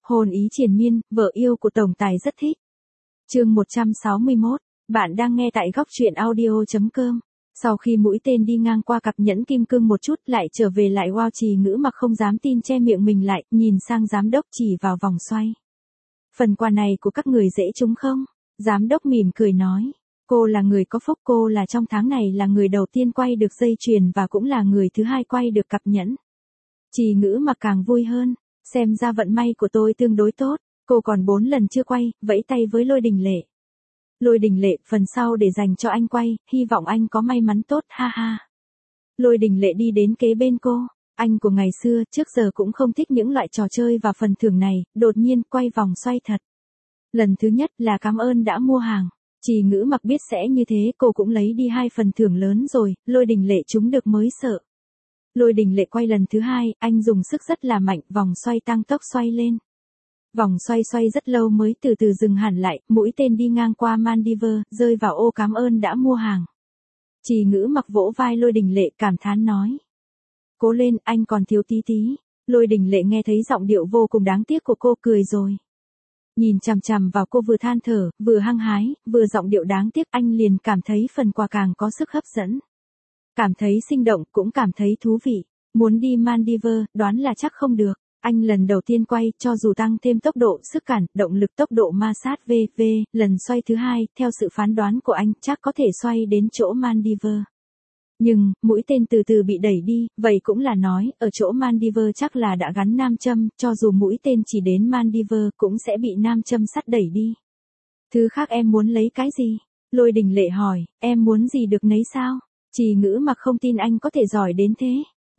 Hôn ý triền miên, vợ yêu của tổng tài rất thích. Chương 161, bạn đang nghe tại góc truyện audio.com. Sau khi mũi tên đi ngang qua cặp nhẫn kim cương một chút lại trở về lại wow, Trì Ngữ Mặc không dám tin che miệng mình lại, nhìn sang giám đốc chỉ vào vòng xoay. Phần quà này của các người dễ trúng không? Giám đốc mỉm cười nói. Cô là người có phúc, cô là trong tháng này là người đầu tiên quay được dây chuyền và cũng là người thứ hai quay được cặp nhẫn. Trì Ngữ Mặc càng vui hơn, xem ra vận may của tôi tương đối tốt, cô còn 4 lần chưa quay, vẫy tay với Lôi Đình Lệ. Lôi Đình Lệ, phần sau để dành cho anh quay, hy vọng anh có may mắn tốt, ha ha. Lôi Đình Lệ đi đến kế bên cô, anh của ngày xưa trước giờ cũng không thích những loại trò chơi và phần thưởng này, đột nhiên quay vòng xoay thật. Lần thứ nhất là cảm ơn đã mua hàng. Trì Ngữ Mặc biết sẽ như thế, cô cũng lấy đi 2 phần thưởng lớn rồi, Lôi Đình Lệ trúng được mới sợ. Lôi Đình Lệ quay lần thứ hai, anh dùng sức rất là mạnh, vòng xoay tăng tốc xoay lên. Vòng xoay rất lâu mới từ từ dừng hẳn lại, mũi tên đi ngang qua Maldives, rơi vào ô cảm ơn đã mua hàng. Trì Ngữ Mặc vỗ vai Lôi Đình Lệ cảm thán nói. Cố lên, anh còn thiếu tí tí. Lôi Đình Lệ nghe thấy giọng điệu vô cùng đáng tiếc của cô, cười rồi. Nhìn chằm chằm vào cô, vừa than thở, vừa hăng hái, vừa giọng điệu đáng tiếc, anh liền cảm thấy phần quà càng có sức hấp dẫn. Cảm thấy sinh động, cũng cảm thấy thú vị. Muốn đi Maldives, đoán là chắc không được. Anh lần đầu tiên quay, cho dù tăng thêm tốc độ, sức cản, động lực, tốc độ ma sát v.v, lần xoay thứ hai, theo sự phán đoán của anh, chắc có thể xoay đến chỗ Maldives. Nhưng, mũi tên từ từ bị đẩy đi, vậy cũng là nói, ở chỗ Maldives chắc là đã gắn nam châm, cho dù mũi tên chỉ đến Maldives, cũng sẽ bị nam châm sắt đẩy đi. Thứ khác em muốn lấy cái gì? Lôi Đình Lệ hỏi, em muốn gì được nấy sao? Trì Ngữ Mặc không tin anh có thể giỏi đến thế.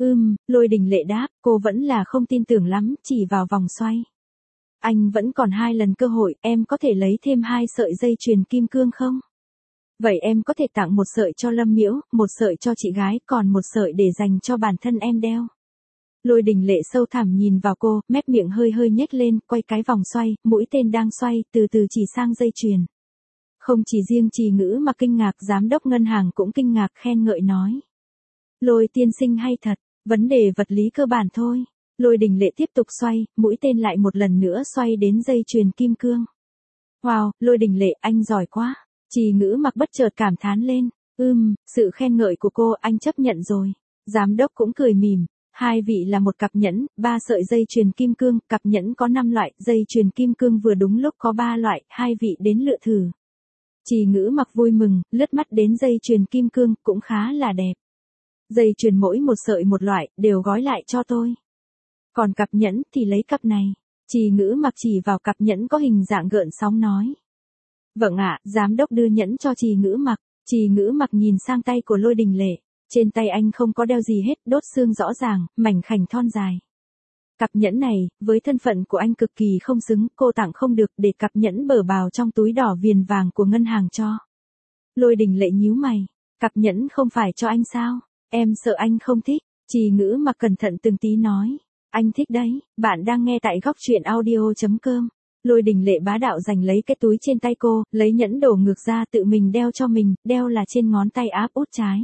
Lôi Đình Lệ đáp, cô vẫn là không tin tưởng lắm, chỉ vào vòng xoay. Anh vẫn còn 2 lần cơ hội, em có thể lấy thêm 2 sợi dây chuyền kim cương không? Vậy em có thể tặng 1 sợi cho Lâm Miễu, 1 sợi cho chị gái, còn 1 sợi để dành cho bản thân em đeo. Lôi Đình Lệ sâu thẳm nhìn vào cô, mép miệng hơi hơi nhếch lên, quay cái vòng xoay, mũi tên đang xoay, từ từ chỉ sang dây chuyền. Không chỉ riêng Trì Ngữ mà kinh ngạc, giám đốc ngân hàng cũng kinh ngạc, khen ngợi nói. Lôi tiên sinh hay thật, vấn đề vật lý cơ bản thôi. Lôi Đình Lệ tiếp tục xoay, mũi tên lại một lần nữa xoay đến dây chuyền kim cương. Wow, Lôi Đình Lệ, anh giỏi quá. Trì Ngữ Mặc bất chợt cảm thán lên. Sự khen ngợi của cô anh chấp nhận rồi. Giám đốc cũng cười mỉm. 2 vị là một cặp nhẫn, 3 sợi dây chuyền kim cương, cặp nhẫn có 5 loại, dây chuyền kim cương vừa đúng lúc có 3 loại, 2 vị đến lựa thử. Trì Ngữ Mặc vui mừng, lướt mắt đến dây chuyền kim cương, cũng khá là đẹp. Dây chuyền mỗi 1 sợi 1 loại, đều gói lại cho tôi. Còn cặp nhẫn thì lấy cặp này. Trì Ngữ Mặc chỉ vào cặp nhẫn có hình dạng gợn sóng nói. Vâng ạ, giám đốc đưa nhẫn cho Trì Ngữ Mặc. Trì Ngữ Mặc nhìn sang tay của Lôi Đình Lệ. Trên tay anh không có đeo gì hết, đốt xương rõ ràng, mảnh khảnh thon dài. Cặp nhẫn này, với thân phận của anh cực kỳ không xứng, cô tặng không được, để cặp nhẫn bở bào trong túi đỏ viền vàng của ngân hàng cho. Lôi Đình Lệ nhíu mày. Cặp nhẫn không phải cho anh sao? Em sợ anh không thích. Trì Ngữ Mặc cẩn thận từng tí nói. Anh thích đấy, bạn đang nghe tại góc truyện audio.com. Lôi Đình Lệ bá đạo giành lấy cái túi trên tay cô, lấy nhẫn đổ ngược ra tự mình đeo cho mình, đeo là trên ngón tay áp út trái.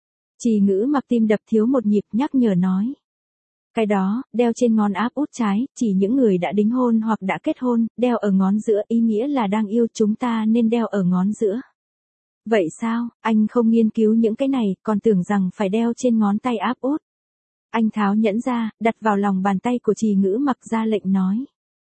Trì Ngữ Mặc tim đập thiếu một nhịp, nhắc nhở nói. Cái đó, đeo trên ngón áp út trái, chỉ những người đã đính hôn hoặc đã kết hôn, đeo ở ngón giữa, ý nghĩa là đang yêu chúng ta nên đeo ở ngón giữa. Vậy sao, anh không nghiên cứu những cái này, còn tưởng rằng phải đeo trên ngón tay áp út. Anh tháo nhẫn ra, đặt vào lòng bàn tay của Trì Ngữ Mặc, ra lệnh nói.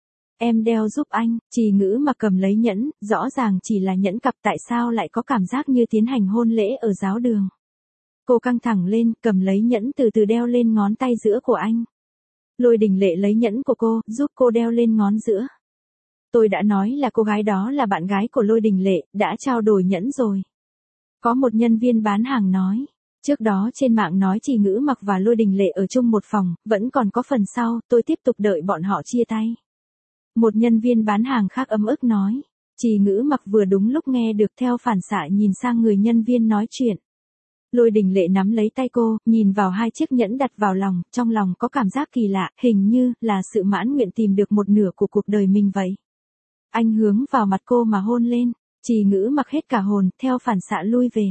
Em đeo giúp anh. Trì Ngữ Mặc cầm lấy nhẫn, rõ ràng chỉ là nhẫn cặp, tại sao lại có cảm giác như tiến hành hôn lễ ở giáo đường. Cô căng thẳng lên, cầm lấy nhẫn từ từ đeo lên ngón tay giữa của anh. Lôi Đình Lệ lấy nhẫn của cô, giúp cô đeo lên ngón giữa. Tôi đã nói là cô gái đó là bạn gái của Lôi Đình Lệ, đã trao đổi nhẫn rồi. Có một nhân viên bán hàng nói. Trước đó trên mạng nói Trì Ngữ Mặc và Lôi Đình Lệ ở chung một phòng, vẫn còn có phần sau, tôi tiếp tục đợi bọn họ chia tay. Một nhân viên bán hàng khác ấm ức nói. Trì Ngữ Mặc vừa đúng lúc nghe được, theo phản xạ nhìn sang người nhân viên nói chuyện. Lôi Đình Lệ nắm lấy tay cô, nhìn vào 2 chiếc nhẫn đặt vào lòng, trong lòng có cảm giác kỳ lạ, hình như là sự mãn nguyện tìm được một nửa của cuộc đời mình vậy. Anh hướng vào mặt cô mà hôn lên. Trì Ngữ Mặc hết cả hồn, theo phản xạ lui về.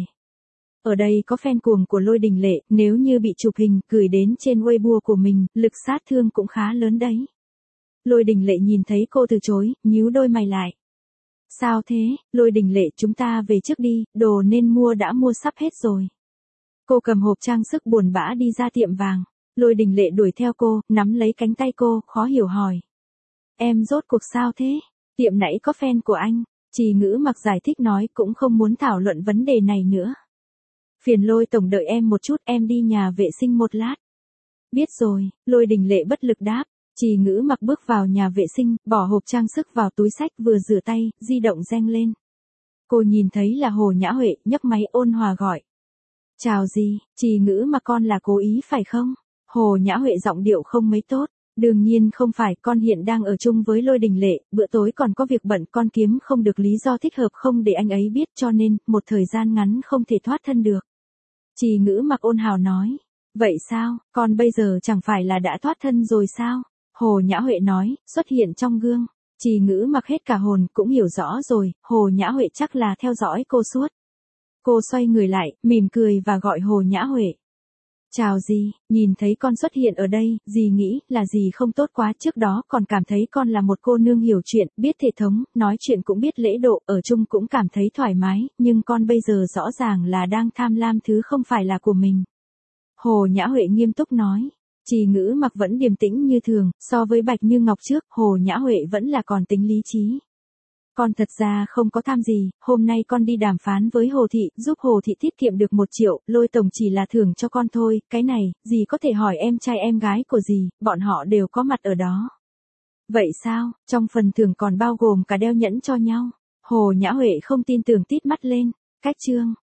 Ở đây có fan cuồng của Lôi Đình Lệ, nếu như bị chụp hình, gửi đến trên Weibo của mình, lực sát thương cũng khá lớn đấy. Lôi Đình Lệ nhìn thấy cô từ chối, nhíu đôi mày lại. Sao thế, Lôi Đình Lệ, chúng ta về trước đi, đồ nên mua đã mua sắp hết rồi. Cô cầm hộp trang sức buồn bã đi ra tiệm vàng. Lôi Đình Lệ đuổi theo cô, nắm lấy cánh tay cô, khó hiểu hỏi. Em rốt cuộc sao thế? Tiệm nãy có fan của anh. Trì Ngữ Mặc giải thích nói cũng không muốn thảo luận vấn đề này nữa. Phiền Lôi tổng đợi em một chút, em đi nhà vệ sinh một lát. Biết rồi, Lôi Đình Lệ bất lực đáp. Trì Ngữ Mặc bước vào nhà vệ sinh, bỏ hộp trang sức vào túi xách, vừa rửa tay, di động reng lên. Cô nhìn thấy là Hồ Nhã Huệ, nhấc máy ôn hòa gọi. Chào gì, Trì Ngữ Mặc, con là cố ý phải không? Hồ Nhã Huệ giọng điệu không mấy tốt. Đương nhiên không phải, con hiện đang ở chung với Lôi Đình Lệ, bữa tối còn có việc bận, con kiếm không được lý do thích hợp không để anh ấy biết, cho nên, một thời gian ngắn không thể thoát thân được. Trì Ngữ Mặc ôn hào nói. Vậy sao, con bây giờ chẳng phải là đã thoát thân rồi sao? Hồ Nhã Huệ nói, xuất hiện trong gương. Trì Ngữ Mặc hết cả hồn, cũng hiểu rõ rồi, Hồ Nhã Huệ chắc là theo dõi cô suốt. Cô xoay người lại, mỉm cười và gọi Hồ Nhã Huệ. Chào dì, nhìn thấy con xuất hiện ở đây, dì nghĩ là dì không tốt quá, trước đó còn cảm thấy con là một cô nương hiểu chuyện, biết thể thống, nói chuyện cũng biết lễ độ, ở chung cũng cảm thấy thoải mái, nhưng con bây giờ rõ ràng là đang tham lam thứ không phải là của mình. Hồ Nhã Huệ nghiêm túc nói. Trì Ngữ Mặc vẫn điềm tĩnh như thường, so với Bạch Như Ngọc trước, Hồ Nhã Huệ vẫn là còn tính lý trí. Con thật ra không có tham gì, hôm nay con đi đàm phán với Hồ Thị, giúp Hồ Thị tiết kiệm được 1 triệu, Lôi tổng chỉ là thưởng cho con thôi, cái này, dì có thể hỏi em trai em gái của dì, bọn họ đều có mặt ở đó. Vậy sao, trong phần thưởng còn bao gồm cả đeo nhẫn cho nhau? Hồ Nhã Huệ không tin tưởng, tít mắt lên. Cách chương